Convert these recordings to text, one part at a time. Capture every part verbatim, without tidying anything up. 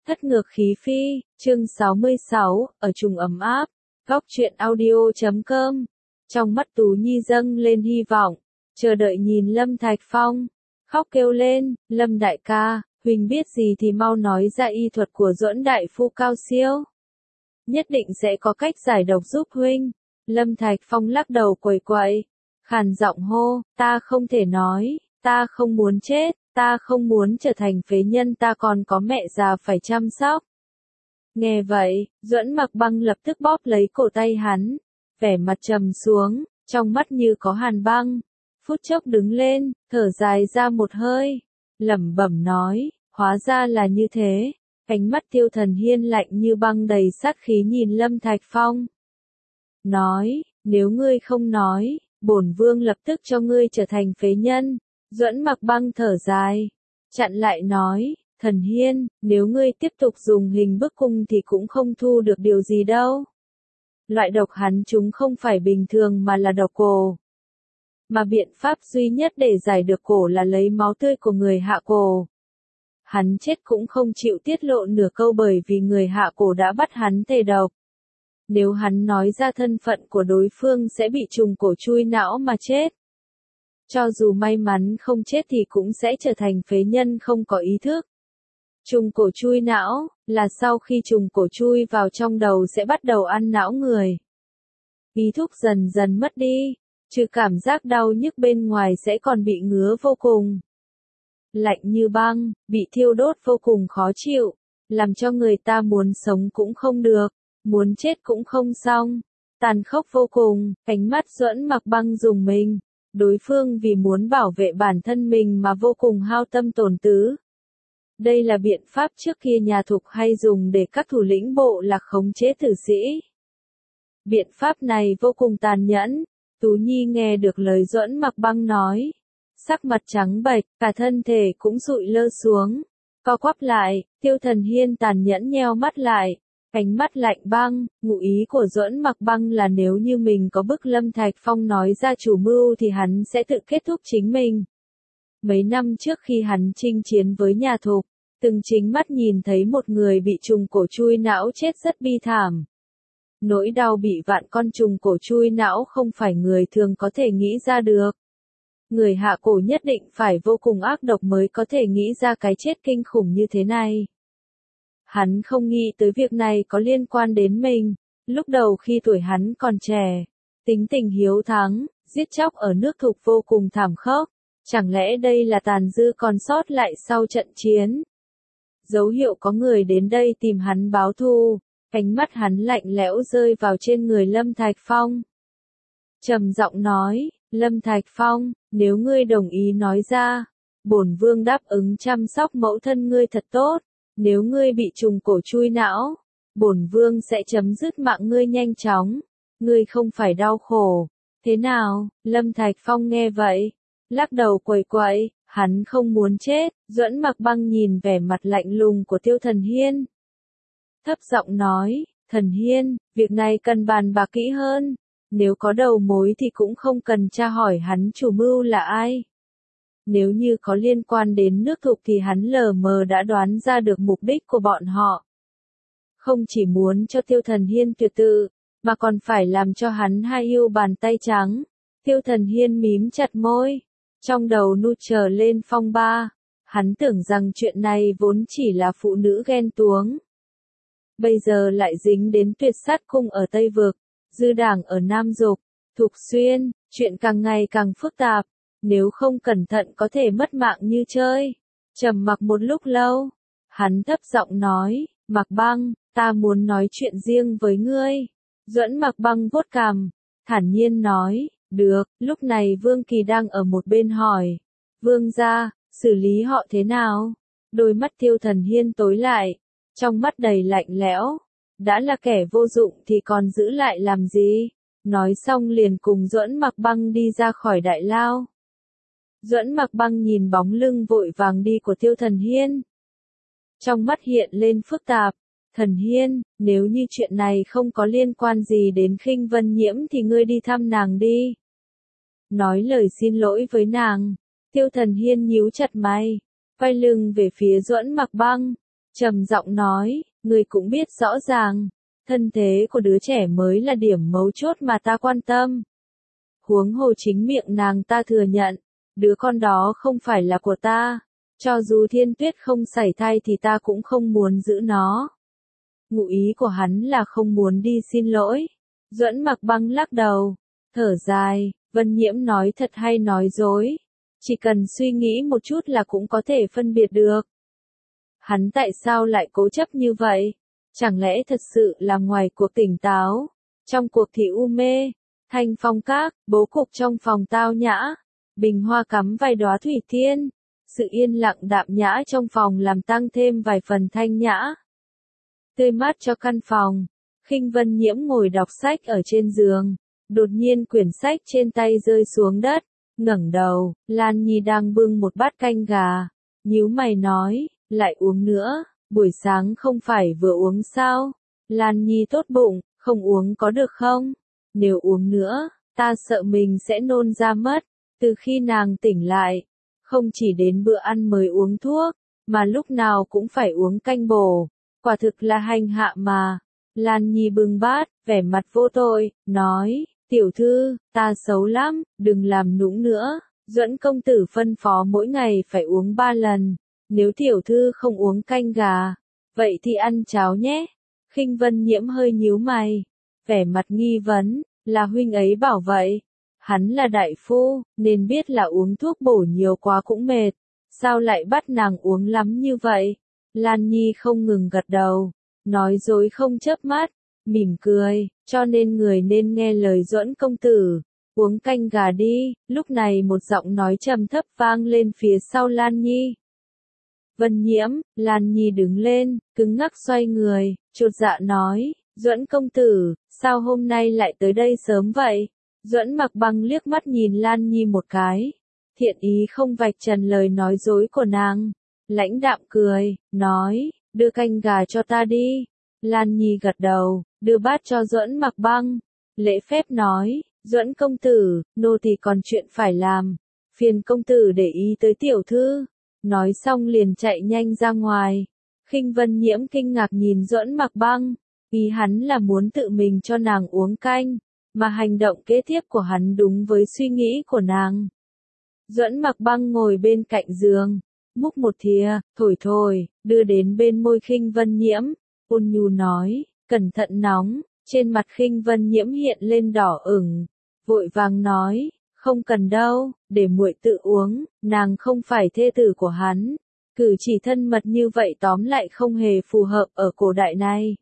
Thất ngược khí phi, chương sáu mươi sáu, ở trùng ấm áp, góc truyện audio chấm com. Trong mắt Tú Nhi dâng lên hy vọng, chờ đợi nhìn Lâm Thạch Phong, khóc kêu lên, Lâm đại ca, huynh biết gì thì mau nói ra, y thuật của Duẫn đại phu cao siêu. Nhất định sẽ có cách giải độc giúp huynh. Lâm Thạch Phong lắc đầu quẩy quậy, khàn giọng hô, ta không thể nói, ta không muốn chết. Ta không muốn trở thành phế nhân, ta còn có mẹ già phải chăm sóc. Nghe vậy, Duẫn Mặc Băng lập tức bóp lấy cổ tay hắn, vẻ mặt trầm xuống, trong mắt như có hàn băng. Phút chốc đứng lên, thở dài ra một hơi, lẩm bẩm nói, hóa ra là như thế. Ánh mắt Tiêu Thần Hiên lạnh như băng đầy sát khí nhìn Lâm Thạch Phong. Nói, nếu ngươi không nói, bổn vương lập tức cho ngươi trở thành phế nhân. Duẫn Mặc Băng thở dài, chặn lại nói, Thần Hiên, nếu ngươi tiếp tục dùng hình bức cung thì cũng không thu được điều gì đâu. Loại độc hắn chúng không phải bình thường mà là độc cổ. Mà biện pháp duy nhất để giải được cổ là lấy máu tươi của người hạ cổ. Hắn chết cũng không chịu tiết lộ nửa câu bởi vì người hạ cổ đã bắt hắn tề độc. Nếu hắn nói ra thân phận của đối phương sẽ bị trùng cổ chui não mà chết. Cho dù may mắn không chết thì cũng sẽ trở thành phế nhân không có ý thức. Trùng cổ chui não, là sau khi trùng cổ chui vào trong đầu sẽ bắt đầu ăn não người. Ý thức dần dần mất đi, trừ cảm giác đau nhức bên ngoài sẽ còn bị ngứa vô cùng. Lạnh như băng, bị thiêu đốt vô cùng khó chịu, làm cho người ta muốn sống cũng không được, muốn chết cũng không xong. Tàn khốc vô cùng, ánh mắt Duẫn Mặc Băng dùng mình. Đối phương vì muốn bảo vệ bản thân mình mà vô cùng hao tâm tổn tứ. Đây là biện pháp trước kia nhà Thục hay dùng để các thủ lĩnh bộ lạc khống chế tử sĩ. Biện pháp này vô cùng tàn nhẫn. Tú Nhi nghe được lời Duẫn Mặc Băng nói, sắc mặt trắng bệch, cả thân thể cũng sụi lơ xuống, co quắp lại. Tiêu Thần Hiên tàn nhẫn nheo mắt lại, ánh mắt lạnh băng. Ngụ ý của Duẫn Mặc Băng là nếu như mình có bức Lâm Thạch Phong nói ra chủ mưu thì hắn sẽ tự kết thúc chính mình. Mấy năm trước khi hắn chinh chiến với nhà Thục, từng chính mắt nhìn thấy một người bị trùng cổ chui não chết rất bi thảm. Nỗi đau bị vạn con trùng cổ chui não không phải người thường có thể nghĩ ra được. Người hạ cổ nhất định phải vô cùng ác độc mới có thể nghĩ ra cái chết kinh khủng như thế này. Hắn không nghĩ tới việc này có liên quan đến mình. Lúc đầu khi tuổi hắn còn trẻ, tính tình hiếu thắng, giết chóc ở nước Thục vô cùng thảm khốc. Chẳng lẽ đây là tàn dư còn sót lại sau trận chiến? Dấu hiệu có người đến đây tìm hắn báo thù. Ánh mắt hắn lạnh lẽo rơi vào trên người Lâm Thạch Phong. Trầm giọng nói, Lâm Thạch Phong, nếu ngươi đồng ý nói ra, bổn vương đáp ứng chăm sóc mẫu thân ngươi thật tốt. Nếu ngươi bị trùng cổ chui não, bổn vương sẽ chấm dứt mạng ngươi nhanh chóng. Ngươi không phải đau khổ. Thế nào? Lâm Thạch Phong nghe vậy, lắc đầu quẩy quậy, hắn không muốn chết. Duẫn Mặc Băng nhìn vẻ mặt lạnh lùng của Tiêu Thần Hiên, thấp giọng nói, Thần Hiên, việc này cần bàn bạc kỹ hơn. Nếu có đầu mối thì cũng không cần tra hỏi hắn chủ mưu là ai. Nếu như có liên quan đến nước Thục thì hắn lờ mờ đã đoán ra được mục đích của bọn họ. Không chỉ muốn cho Tiêu Thần Hiên tuyệt tự, mà còn phải làm cho hắn hai yêu bàn tay trắng. Tiêu Thần Hiên mím chặt môi, trong đầu nu trở lên phong ba. Hắn tưởng rằng chuyện này vốn chỉ là phụ nữ ghen tuông. Bây giờ lại dính đến Tuyệt Sát Cung ở Tây Vực, Dư Đảng ở Nam Dục, Thục Xuyên, chuyện càng ngày càng phức tạp. Nếu không cẩn thận có thể mất mạng như chơi. Trầm mặc một lúc lâu, hắn thấp giọng nói, Mặc Băng, ta muốn nói chuyện riêng với ngươi. Duẫn Mặc Băng vuốt cằm, thản nhiên nói, được. Lúc này Vương Kỳ đang ở một bên hỏi, Vương gia, xử lý họ thế nào? Đôi mắt Tiêu Thần Hiên tối lại, trong mắt đầy lạnh lẽo. Đã là kẻ vô dụng thì còn giữ lại làm gì? Nói xong liền cùng Duẫn Mặc Băng đi ra khỏi đại lao. Duẫn Mặc Băng nhìn bóng lưng vội vàng đi của Tiêu Thần Hiên. Trong mắt hiện lên phức tạp. Thần Hiên, nếu như chuyện này không có liên quan gì đến Khinh Vân Nhiễm thì ngươi đi thăm nàng đi. Nói lời xin lỗi với nàng. Tiêu Thần Hiên nhíu chặt mày, quay lưng về phía Duẫn Mặc Băng. trầm giọng nói, ngươi cũng biết rõ ràng, thân thế của đứa trẻ mới là điểm mấu chốt mà ta quan tâm. Huống hồ chính miệng nàng ta thừa nhận, đứa con đó không phải là của ta, cho dù Thiên Tuyết không sảy thai thì ta cũng không muốn giữ nó. Ngụ ý của hắn là không muốn đi xin lỗi. Duẫn Mặc Băng lắc đầu, thở dài, Vân Nhiễm nói thật hay nói dối, chỉ cần suy nghĩ một chút là cũng có thể phân biệt được. Hắn tại sao lại cố chấp như vậy? Chẳng lẽ thật sự là ngoài cuộc tỉnh táo? Trong cuộc thì u mê, Thanh Phong Các, bố cục trong phòng tao nhã, bình hoa cắm vài đóa thủy tiên, sự yên lặng đạm nhã trong phòng làm tăng thêm vài phần thanh nhã. Tươi mát cho căn phòng, Khinh Vân Nhiễm ngồi đọc sách ở trên giường, đột nhiên quyển sách trên tay rơi xuống đất, ngẩng đầu, Lan Nhi đang bưng một bát canh gà, nhíu mày nói, lại uống nữa, buổi sáng không phải vừa uống sao? Lan Nhi tốt bụng, không uống có được không? Nếu uống nữa, ta sợ mình sẽ nôn ra mất. Từ khi nàng tỉnh lại, không chỉ đến bữa ăn mới uống thuốc, mà lúc nào cũng phải uống canh bổ, quả thực là hành hạ mà. Lan Nhi bưng bát, vẻ mặt vô tội, nói, tiểu thư, ta xấu lắm, đừng làm nũng nữa, Duẫn công tử phân phó mỗi ngày phải uống ba lần, nếu tiểu thư không uống canh gà, vậy thì ăn cháo nhé. Khinh Vân Nhiễm hơi nhíu mày, vẻ mặt nghi vấn, là huynh ấy bảo vậy. Hắn là đại phu, nên biết là uống thuốc bổ nhiều quá cũng mệt, sao lại bắt nàng uống lắm như vậy? Lan Nhi không ngừng gật đầu, nói dối không chớp mắt, mỉm cười, cho nên người nên nghe lời Duẫn công tử, uống canh gà đi. Lúc này một giọng nói trầm thấp vang lên phía sau Lan Nhi. Vân Nhiễm, Lan Nhi đứng lên, cứng ngắc xoay người, chột dạ nói, Duẫn công tử, sao hôm nay lại tới đây sớm vậy? Duẫn Mặc Băng liếc mắt nhìn Lan Nhi một cái, thiện ý không vạch trần lời nói dối của nàng, lãnh đạm cười, nói, đưa canh gà cho ta đi. Lan Nhi gật đầu, đưa bát cho Duẫn Mặc Băng, lễ phép nói, Duẫn công tử, nô tỳ còn chuyện phải làm, phiền công tử để ý tới tiểu thư. Nói xong liền chạy nhanh ra ngoài. Khinh Vân Nhiễm kinh ngạc nhìn Duẫn Mặc Băng, ý hắn là muốn tự mình cho nàng uống canh, mà hành động kế tiếp của hắn đúng với suy nghĩ của nàng. Duẫn Mặc Băng ngồi bên cạnh giường, múc một thìa, thổi thổi, đưa đến bên môi Khinh Vân Nhiễm, ôn nhu nói, cẩn thận nóng. Trên mặt Khinh Vân Nhiễm hiện lên đỏ ửng, vội vàng nói, không cần đâu, để muội tự uống, nàng không phải thê tử của hắn. Cử chỉ thân mật như vậy tóm lại không hề phù hợp ở cổ đại này.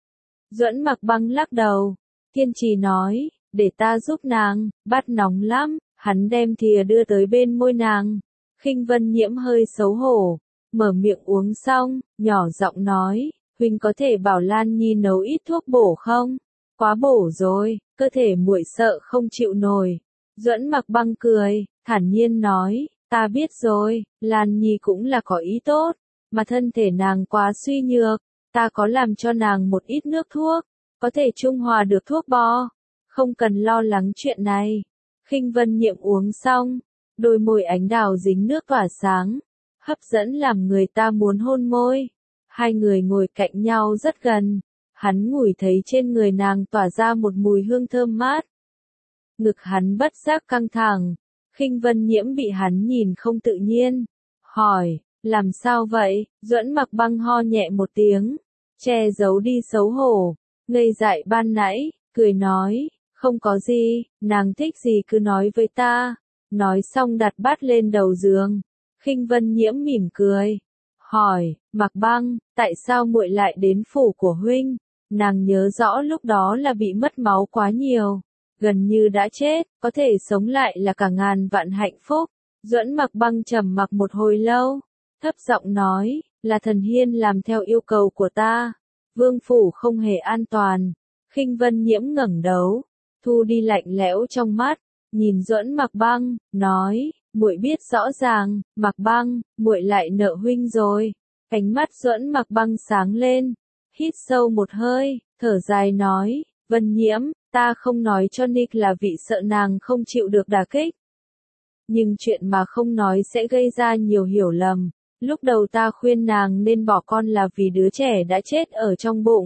Duẫn Mặc Băng lắc đầu, kiên trì nói, để ta giúp nàng, bát nóng lắm. Hắn đem thìa đưa tới bên môi nàng. Khinh Vân Nhiễm hơi xấu hổ, mở miệng uống xong, nhỏ giọng nói, huynh có thể bảo Lan Nhi nấu ít thuốc bổ không? Quá bổ rồi, cơ thể muội sợ không chịu nổi. Duẫn Mặc Băng cười, thản nhiên nói, ta biết rồi, Lan Nhi cũng là có ý tốt, mà thân thể nàng quá suy nhược, ta có làm cho nàng một ít nước thuốc, có thể trung hòa được thuốc bo, không cần lo lắng chuyện này. Khinh Vân Nhiễm uống xong, đôi môi ánh đào dính nước tỏa sáng, hấp dẫn làm người ta muốn hôn môi. Hai người ngồi cạnh nhau rất gần, hắn ngửi thấy trên người nàng tỏa ra một mùi hương thơm mát. Ngực hắn bất giác căng thẳng, Khinh Vân Nhiễm bị hắn nhìn không tự nhiên, hỏi, làm sao vậy? Duẫn Mặc Băng ho nhẹ một tiếng, che giấu đi xấu hổ, ngây dại ban nãy, cười nói, không có gì, nàng thích gì cứ nói với ta. Nói xong đặt bát lên đầu giường. Khinh Vân Nhiễm mỉm cười, hỏi, Mặc Băng, tại sao muội lại đến phủ của huynh? Nàng nhớ rõ lúc đó là bị mất máu quá nhiều, gần như đã chết, có thể sống lại là cả ngàn vạn hạnh phúc. Duẫn Mặc Băng trầm mặc một hồi lâu, thấp giọng nói, là Thần Hiên làm theo yêu cầu của ta. Vương phủ không hề an toàn. Khinh Vân Nhiễm ngẩng đầu, thu đi lạnh lẽo trong mắt, nhìn Duẫn Mặc Băng, nói, muội biết rõ ràng, Mặc Băng, muội lại nợ huynh rồi. Ánh mắt Duẫn Mặc Băng sáng lên, hít sâu một hơi, thở dài nói, Vân Nhiễm, ta không nói cho Nick là vì sợ nàng không chịu được đả kích. Nhưng chuyện mà không nói sẽ gây ra nhiều hiểu lầm, Lúc đầu ta khuyên nàng nên bỏ con là vì đứa trẻ đã chết ở trong bụng.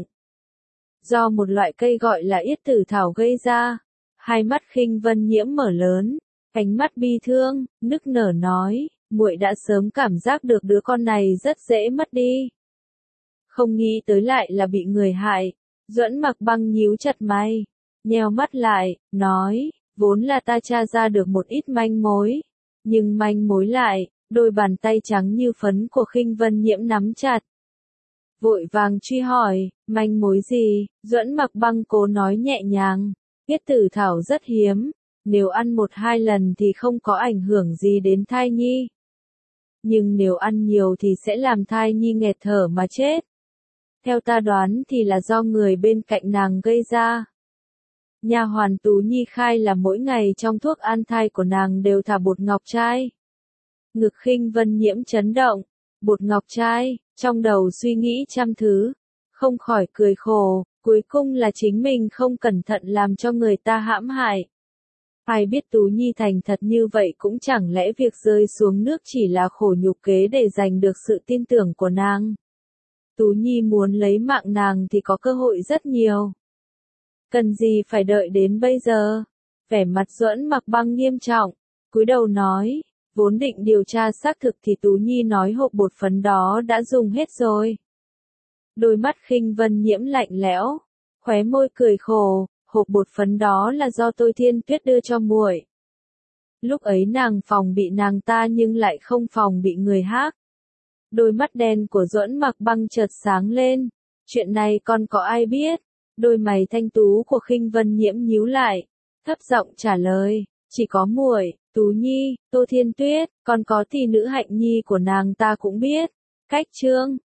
Do một loại cây gọi là yết tử thảo gây ra. Hai mắt Khinh Vân Nhiễm mở lớn, ánh mắt bi thương, nức nở nói, muội đã sớm cảm giác được đứa con này rất dễ mất đi. Không nghĩ tới lại là bị người hại. Duẫn Mặc Băng nhíu chặt mày, nheo mắt lại, nói, vốn là ta tra ra được một ít manh mối, nhưng manh mối lại, đôi bàn tay trắng như phấn của Khinh Vân Nhiễm nắm chặt. Vội vàng truy hỏi, manh mối gì? Duẫn Mặc Băng cố nói nhẹ nhàng, yết tử thảo rất hiếm, nếu ăn một hai lần thì không có ảnh hưởng gì đến thai nhi. Nhưng nếu ăn nhiều thì sẽ làm thai nhi nghẹt thở mà chết. Theo ta đoán thì là do người bên cạnh nàng gây ra. Nha hoàn Tú Nhi khai là mỗi ngày trong thuốc an thai của nàng đều thả bột ngọc trai. Ngực Khinh Vân Nhiễm chấn động, bột ngọc trai, trong đầu suy nghĩ trăm thứ, không khỏi cười khổ, cuối cùng là chính mình không cẩn thận làm cho người ta hãm hại. Ai biết Tú Nhi thành thật như vậy cũng chẳng lẽ việc rơi xuống nước chỉ là khổ nhục kế để giành được sự tin tưởng của nàng. Tú Nhi muốn lấy mạng nàng thì có cơ hội rất nhiều. Cần gì phải đợi đến bây giờ? Vẻ mặt Duẫn Mặc Băng nghiêm trọng, cúi đầu nói, vốn định điều tra xác thực thì Tú Nhi nói hộp bột phấn đó đã dùng hết rồi. Đôi mắt Khinh Vân Nhiễm lạnh lẽo, khóe môi cười khổ, hộp bột phấn đó là do Tôi Thiên Tuyết đưa cho muội. Lúc ấy nàng phòng bị nàng ta nhưng lại không phòng bị người khác. Đôi mắt đen của Duẫn Mặc Băng chợt sáng lên, chuyện này còn có ai biết? Đôi mày thanh tú của Khinh Vân Nhiễm nhíu lại, thấp giọng trả lời, chỉ có muội, Tú Nhi, Tô Thiên Tuyết, còn có tỷ nữ Hạnh Nhi của nàng ta cũng biết. Cách chương